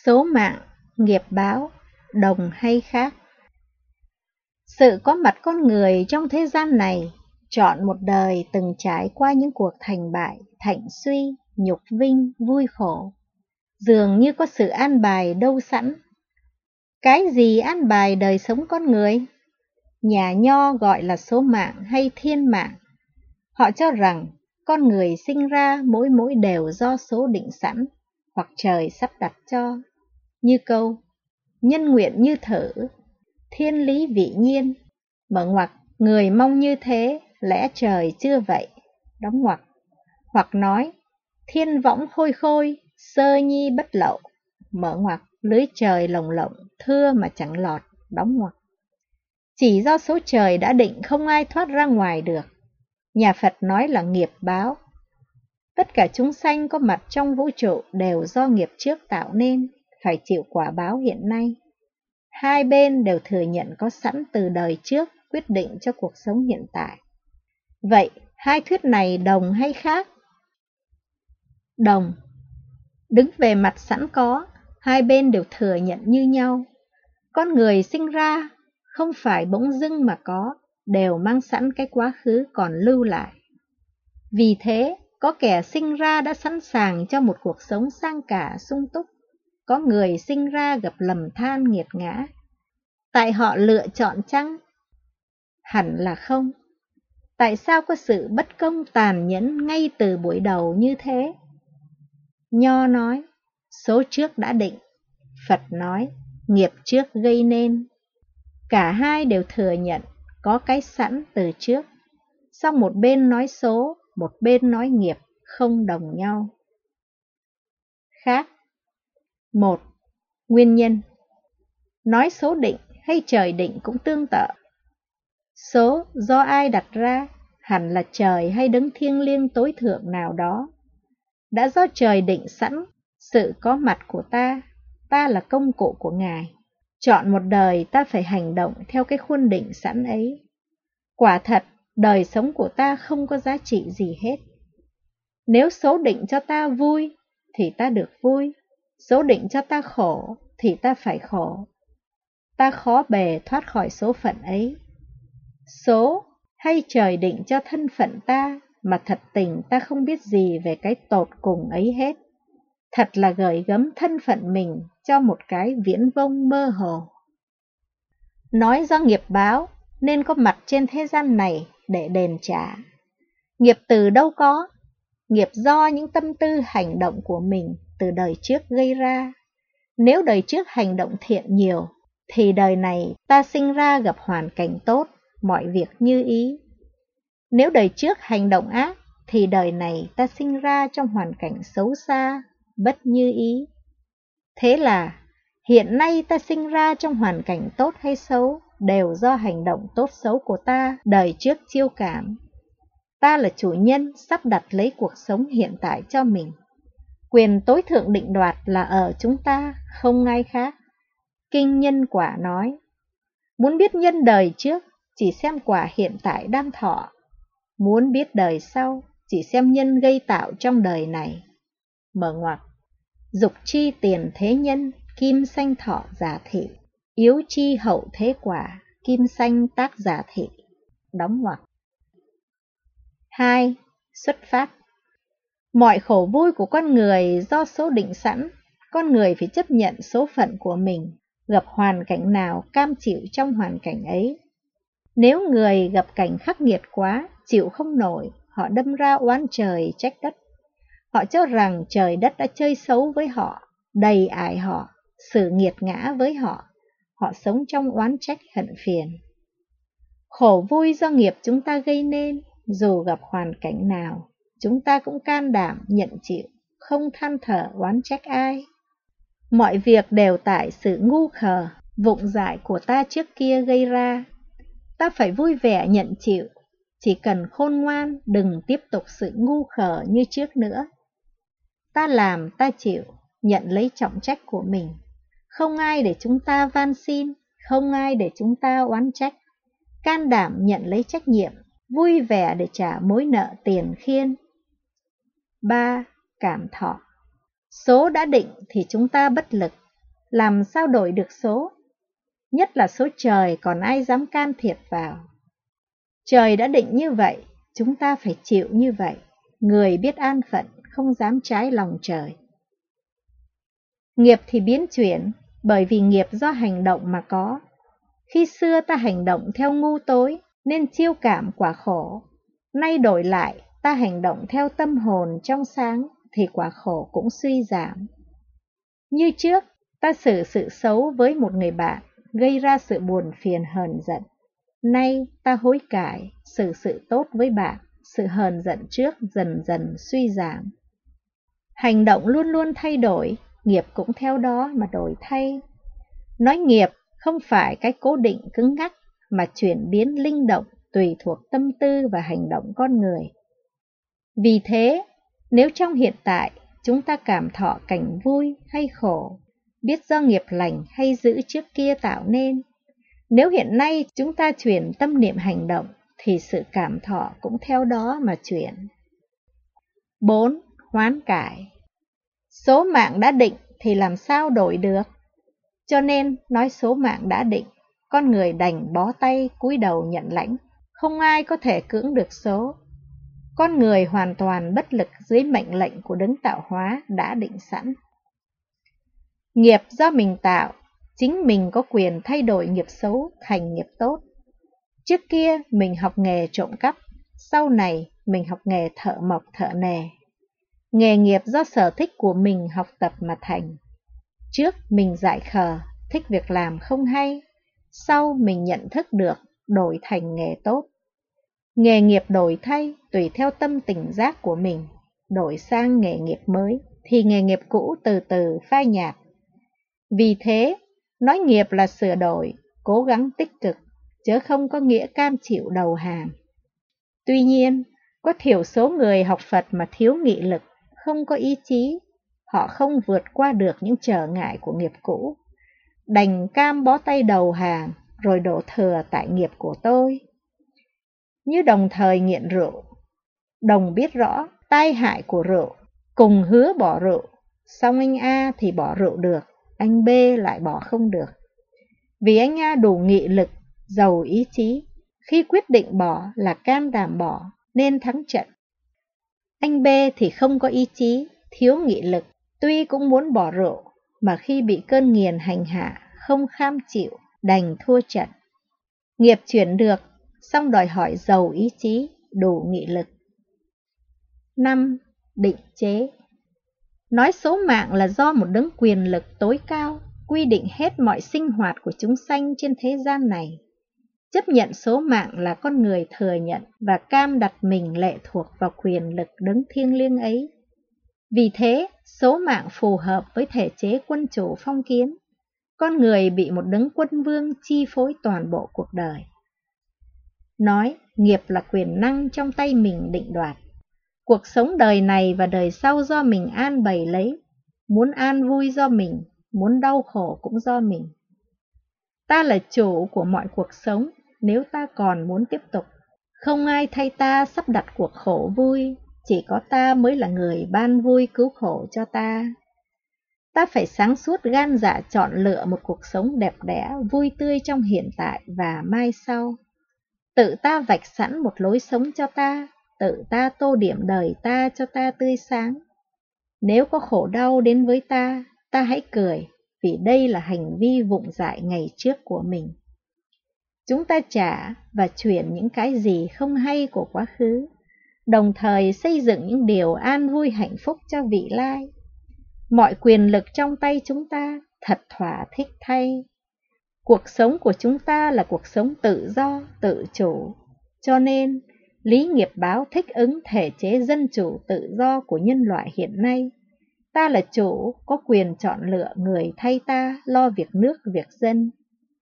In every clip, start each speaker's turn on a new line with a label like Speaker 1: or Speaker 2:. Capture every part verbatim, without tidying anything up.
Speaker 1: Số mạng, nghiệp báo, đồng hay khác? Sự có mặt con người trong thế gian này, trọn một đời từng trải qua những cuộc thành bại, thạnh suy, nhục vinh, vui khổ, dường như có sự an bài đâu sẵn. Cái gì an bài đời sống con người? Nhà Nho gọi là số mạng hay thiên mạng. Họ cho rằng con người sinh ra mỗi mỗi đều do số định sẵn, hoặc trời sắp đặt cho. Như câu, nhân nguyện như thử, thiên lý vị nhiên, mở ngoặc, người mong như thế, lẽ trời chưa vậy, đóng ngoặc. Hoặc nói, thiên võng khôi khôi, sơ nhi bất lậu, mở ngoặc, lưới trời lồng lộng, thưa mà chẳng lọt, đóng ngoặc. Chỉ do số trời đã định không ai thoát ra ngoài được. Nhà Phật nói là nghiệp báo. Tất cả chúng sanh có mặt trong vũ trụ đều do nghiệp trước tạo nên, phải chịu quả báo hiện nay. Hai bên đều thừa nhận có sẵn từ đời trước quyết định cho cuộc sống hiện tại. Vậy, hai thuyết này đồng hay khác? Đồng. Đứng về mặt sẵn có, hai bên đều thừa nhận như nhau. Con người sinh ra không phải bỗng dưng mà có, đều mang sẵn cái quá khứ còn lưu lại. Vì thế, có kẻ sinh ra đã sẵn sàng cho một cuộc sống sang cả sung túc. Có người sinh ra gặp lầm than nghiệt ngã. Tại họ lựa chọn chăng? Hẳn là không. Tại sao có sự bất công tàn nhẫn ngay từ buổi đầu như thế? Nho nói, số trước đã định. Phật nói, nghiệp trước gây nên. Cả hai đều thừa nhận có cái sẵn từ trước. Song một bên nói số, một bên nói nghiệp, không đồng nhau. Khác. Một. Nguyên nhân. Nói số định hay trời định cũng tương tự. Số do ai đặt ra, hẳn là trời hay đấng thiêng liêng tối thượng nào đó. Đã do trời định sẵn, sự có mặt của ta, ta là công cụ của Ngài. Chọn một đời ta phải hành động theo cái khuôn định sẵn ấy. Quả thật, đời sống của ta không có giá trị gì hết. Nếu số định cho ta vui, thì ta được vui. Số định cho ta khổ, thì ta phải khổ. Ta khó bề thoát khỏi số phận ấy. Số hay trời định cho thân phận ta, mà thật tình ta không biết gì về cái tột cùng ấy hết. Thật là gửi gắm thân phận mình cho một cái viễn vông mơ hồ. Nói do nghiệp báo nên có mặt trên thế gian này để đền trả. Nghiệp từ đâu có? Nghiệp do những tâm tư hành động của mình từ đời trước gây ra. Nếu đời trước hành động thiện nhiều, thì đời này ta sinh ra gặp hoàn cảnh tốt, mọi việc như ý. Nếu đời trước hành động ác, thì đời này ta sinh ra trong hoàn cảnh xấu xa, bất như ý. Thế là, hiện nay ta sinh ra trong hoàn cảnh tốt hay xấu, đều do hành động tốt xấu của ta đời trước chiêu cảm. Ta là chủ nhân sắp đặt lấy cuộc sống hiện tại cho mình. Quyền tối thượng định đoạt là ở chúng ta, không ai khác. Kinh Nhân Quả nói, muốn biết nhân đời trước, chỉ xem quả hiện tại đang thọ. Muốn biết đời sau, chỉ xem nhân gây tạo trong đời này. Mở ngoặc, dục chi tiền thế nhân, kim sanh thọ giả thị. Yếu chi hậu thế quả, kim sanh tác giả thị. Đóng ngoặc. Hai. Xuất phát. Mọi khổ vui của con người do số định sẵn, con người phải chấp nhận số phận của mình, gặp hoàn cảnh nào cam chịu trong hoàn cảnh ấy. Nếu người gặp cảnh khắc nghiệt quá, chịu không nổi, họ đâm ra oán trời trách đất. Họ cho rằng trời đất đã chơi xấu với họ, đầy ải họ, xử nghiệt ngã với họ. Họ sống trong oán trách hận phiền. Khổ vui do nghiệp chúng ta gây nên, dù gặp hoàn cảnh nào, chúng ta cũng can đảm nhận chịu, không than thở oán trách ai. Mọi việc đều tại sự ngu khờ, vụng dại của ta trước kia gây ra. Ta phải vui vẻ nhận chịu, chỉ cần khôn ngoan đừng tiếp tục sự ngu khờ như trước nữa. Ta làm ta chịu, nhận lấy trọng trách của mình. Không ai để chúng ta van xin, không ai để chúng ta oán trách. Can đảm nhận lấy trách nhiệm, vui vẻ để trả mối nợ tiền khiên. Ba. Cảm thọ. Số đã định thì chúng ta bất lực, làm sao đổi được số? Nhất là số trời còn ai dám can thiệp vào. Trời đã định như vậy, chúng ta phải chịu như vậy. Người biết an phận không dám trái lòng trời. Nghiệp thì biến chuyển, bởi vì nghiệp do hành động mà có. Khi xưa ta hành động theo ngu tối nên chiêu cảm quả khổ. Nay đổi lại, ta hành động theo tâm hồn trong sáng thì quả khổ cũng suy giảm. Như trước, ta xử sự xấu với một người bạn, gây ra sự buồn phiền hờn giận. Nay ta hối cải, xử sự tốt với bạn, sự hờn giận trước dần dần suy giảm. Hành động luôn luôn thay đổi, nghiệp cũng theo đó mà đổi thay. Nói nghiệp không phải cái cố định cứng ngắc, mà chuyển biến linh động tùy thuộc tâm tư và hành động con người. Vì thế, nếu trong hiện tại chúng ta cảm thọ cảnh vui hay khổ, biết do nghiệp lành hay dữ trước kia tạo nên, nếu hiện nay chúng ta chuyển tâm niệm hành động, thì sự cảm thọ cũng theo đó mà chuyển. bốn. Hoán cải. Số mạng đã định thì làm sao đổi được? Cho nên nói số mạng đã định, con người đành bó tay cúi đầu nhận lãnh, không ai có thể cưỡng được số. Con người hoàn toàn bất lực dưới mệnh lệnh của đấng tạo hóa đã định sẵn. Nghiệp do mình tạo, chính mình có quyền thay đổi nghiệp xấu thành nghiệp tốt. Trước kia mình học nghề trộm cắp, sau này mình học nghề thợ mộc thợ nề. Nghề nghiệp do sở thích của mình học tập mà thành. Trước mình dại khờ, thích việc làm không hay, sau mình nhận thức được, đổi thành nghề tốt. Nghề nghiệp đổi thay tùy theo tâm tỉnh giác của mình, đổi sang nghề nghiệp mới thì nghề nghiệp cũ từ từ phai nhạt. Vì thế, nói nghiệp là sửa đổi, cố gắng tích cực, chứ không có nghĩa cam chịu đầu hàng. Tuy nhiên, có thiểu số người học Phật mà thiếu nghị lực, không có ý chí, họ không vượt qua được những trở ngại của nghiệp cũ, đành cam bó tay đầu hàng, rồi đổ thừa tại nghiệp của tôi. Như đồng thời nghiện rượu, đồng biết rõ tai hại của rượu, cùng hứa bỏ rượu, xong anh A thì bỏ rượu được, anh B lại bỏ không được. Vì anh A đủ nghị lực, giàu ý chí, khi quyết định bỏ là can đảm bỏ, nên thắng trận. Anh B thì không có ý chí, thiếu nghị lực, tuy cũng muốn bỏ rượu, mà khi bị cơn nghiền hành hạ, không kham chịu, đành thua trận. Nghiệp chuyển được, xong đòi hỏi giàu ý chí, đủ nghị lực. năm. Định chế. Nói số mạng là do một đấng quyền lực tối cao, quy định hết mọi sinh hoạt của chúng sanh trên thế gian này. Chấp nhận số mạng là con người thừa nhận và cam đặt mình lệ thuộc vào quyền lực đấng thiêng liêng ấy. Vì thế, số mạng phù hợp với thể chế quân chủ phong kiến. Con người bị một đấng quân vương chi phối toàn bộ cuộc đời. Nói nghiệp là quyền năng trong tay mình định đoạt. Cuộc sống đời này và đời sau do mình an bày lấy. Muốn an vui do mình, muốn đau khổ cũng do mình. Ta là chủ của mọi cuộc sống nếu ta còn muốn tiếp tục. Không ai thay ta sắp đặt cuộc khổ vui, chỉ có ta mới là người ban vui cứu khổ cho ta. Ta phải sáng suốt gan dạ chọn lựa một cuộc sống đẹp đẽ, vui tươi trong hiện tại và mai sau. Tự ta vạch sẵn một lối sống cho ta, tự ta tô điểm đời ta cho ta tươi sáng. Nếu có khổ đau đến với ta, ta hãy cười, vì đây là hành vi vụng dại ngày trước của mình. Chúng ta trả và chuyển những cái gì không hay của quá khứ, đồng thời xây dựng những điều an vui hạnh phúc cho vị lai. Mọi quyền lực trong tay chúng ta thật thỏa thích thay. Cuộc sống của chúng ta là cuộc sống tự do, tự chủ. Cho nên, lý nghiệp báo thích ứng thể chế dân chủ tự do của nhân loại hiện nay. Ta là chủ, có quyền chọn lựa người thay ta lo việc nước, việc dân.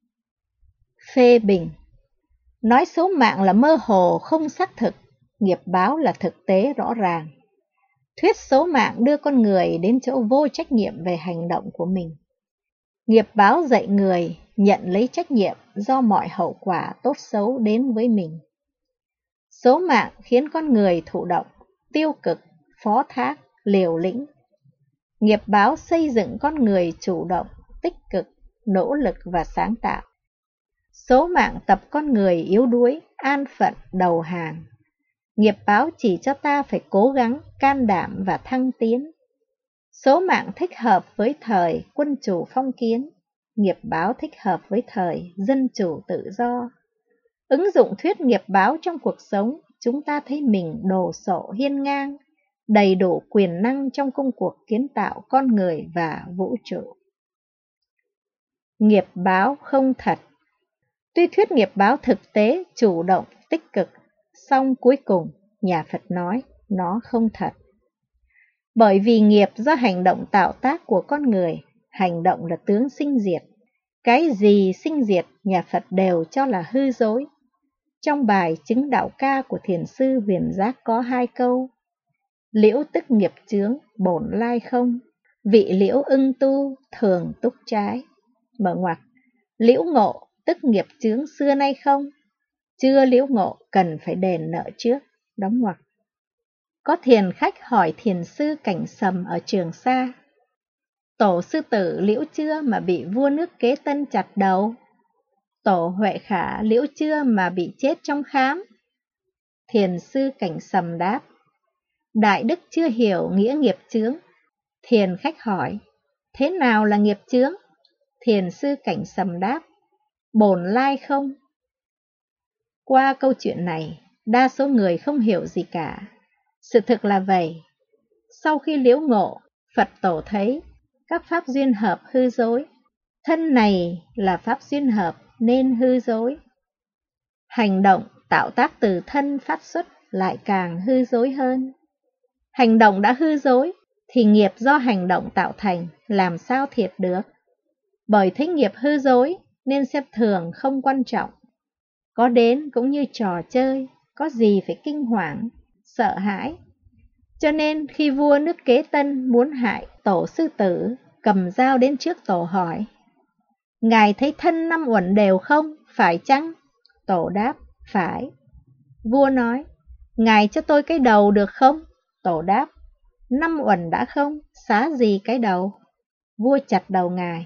Speaker 1: Phê bình. Nói số mạng là mơ hồ không xác thực, nghiệp báo là thực tế rõ ràng. Thuyết số mạng đưa con người đến chỗ vô trách nhiệm về hành động của mình. Nghiệp báo dạy người nhận lấy trách nhiệm do mọi hậu quả tốt xấu đến với mình. Số mạng khiến con người thụ động, tiêu cực, phó thác, liều lĩnh. Nghiệp báo xây dựng con người chủ động, tích cực, nỗ lực và sáng tạo. Số mạng tập con người yếu đuối, an phận, đầu hàng. Nghiệp báo chỉ cho ta phải cố gắng, can đảm và thăng tiến. Số mạng thích hợp với thời quân chủ phong kiến, nghiệp báo thích hợp với thời dân chủ tự do. Ứng dụng thuyết nghiệp báo trong cuộc sống, chúng ta thấy mình đồ sộ hiên ngang, đầy đủ quyền năng trong công cuộc kiến tạo con người và vũ trụ. Nghiệp báo không thật. Tuy thuyết nghiệp báo thực tế, chủ động, tích cực, song cuối cùng, nhà Phật nói, nó không thật. Bởi vì nghiệp do hành động tạo tác của con người, hành động là tướng sinh diệt. Cái gì sinh diệt, nhà Phật đều cho là hư dối. Trong bài chứng đạo ca của Thiền sư Huyền Giác có hai câu: liễu tức nghiệp chướng, bổn lai không, vị liễu ưng tu, thường túc trái. Mở ngoặc, liễu ngộ tức nghiệp chướng xưa nay không, chưa liễu ngộ cần phải đền nợ trước. Đóng ngoặc. Có thiền khách hỏi thiền sư Cảnh Sầm ở Trường Sa: tổ sư tử liễu chưa mà bị vua nước Kế Tân chặt đầu? Tổ Huệ Khả liễu chưa mà bị chết trong khám? Thiền sư Cảnh Sầm đáp: đại đức chưa hiểu nghĩa nghiệp chướng. Thiền khách hỏi: thế nào là nghiệp chướng? Thiền sư Cảnh Sầm đáp: bổn lai không. Qua câu chuyện này, đa số người không hiểu gì cả. Sự thực là vậy. Sau khi liễu ngộ, Phật tổ thấy các pháp duyên hợp hư dối. Thân này là pháp duyên hợp nên hư dối. Hành động tạo tác từ thân phát xuất lại càng hư dối hơn. Hành động đã hư dối thì nghiệp do hành động tạo thành làm sao thiệt được. Bởi thấy nghiệp hư dối nên xem thường không quan trọng. Có đến cũng như trò chơi, có gì phải kinh hoàng, sợ hãi. Cho nên khi vua nước Kế Tân muốn hại tổ sư tử, cầm dao đến trước tổ hỏi: ngài thấy thân năm uẩn đều không, phải chăng? Tổ đáp: phải. Vua nói: ngài cho tôi cái đầu được không? Tổ đáp: năm uẩn đã không, xá gì cái đầu? Vua chặt đầu ngài.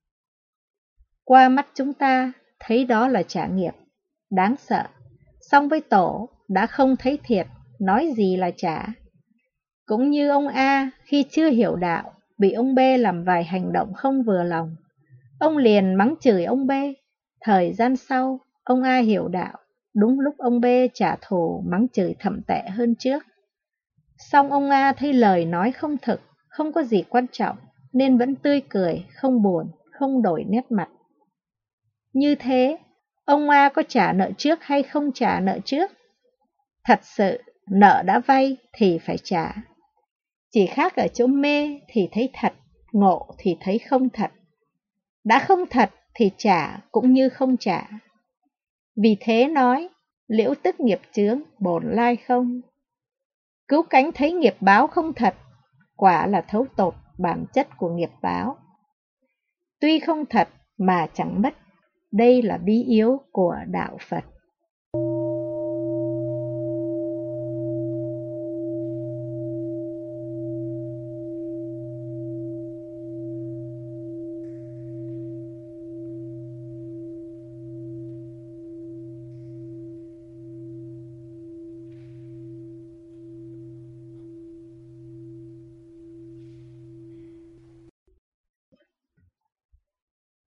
Speaker 1: Qua mắt chúng ta thấy đó là trả nghiệp, đáng sợ. Song với tổ đã không thấy thiệt, nói gì là trả. Cũng như ông A khi chưa hiểu đạo, bị ông B làm vài hành động không vừa lòng. Ông liền mắng chửi ông B. Thời gian sau, ông A hiểu đạo, đúng lúc ông B trả thù mắng chửi thậm tệ hơn trước. Song ông A thấy lời nói không thực, không có gì quan trọng, nên vẫn tươi cười, không buồn, không đổi nét mặt. Như thế, ông A có trả nợ trước hay không trả nợ trước? Thật sự, nợ đã vay thì phải trả. Chỉ khác ở chỗ mê thì thấy thật, ngộ thì thấy không thật. Đã không thật thì trả cũng như không trả. Vì thế nói, liễu tức nghiệp chướng, bổn lai không. Cứu cánh thấy nghiệp báo không thật, quả là thấu tột bản chất của nghiệp báo. Tuy không thật mà chẳng mất, đây là bí yếu của đạo Phật.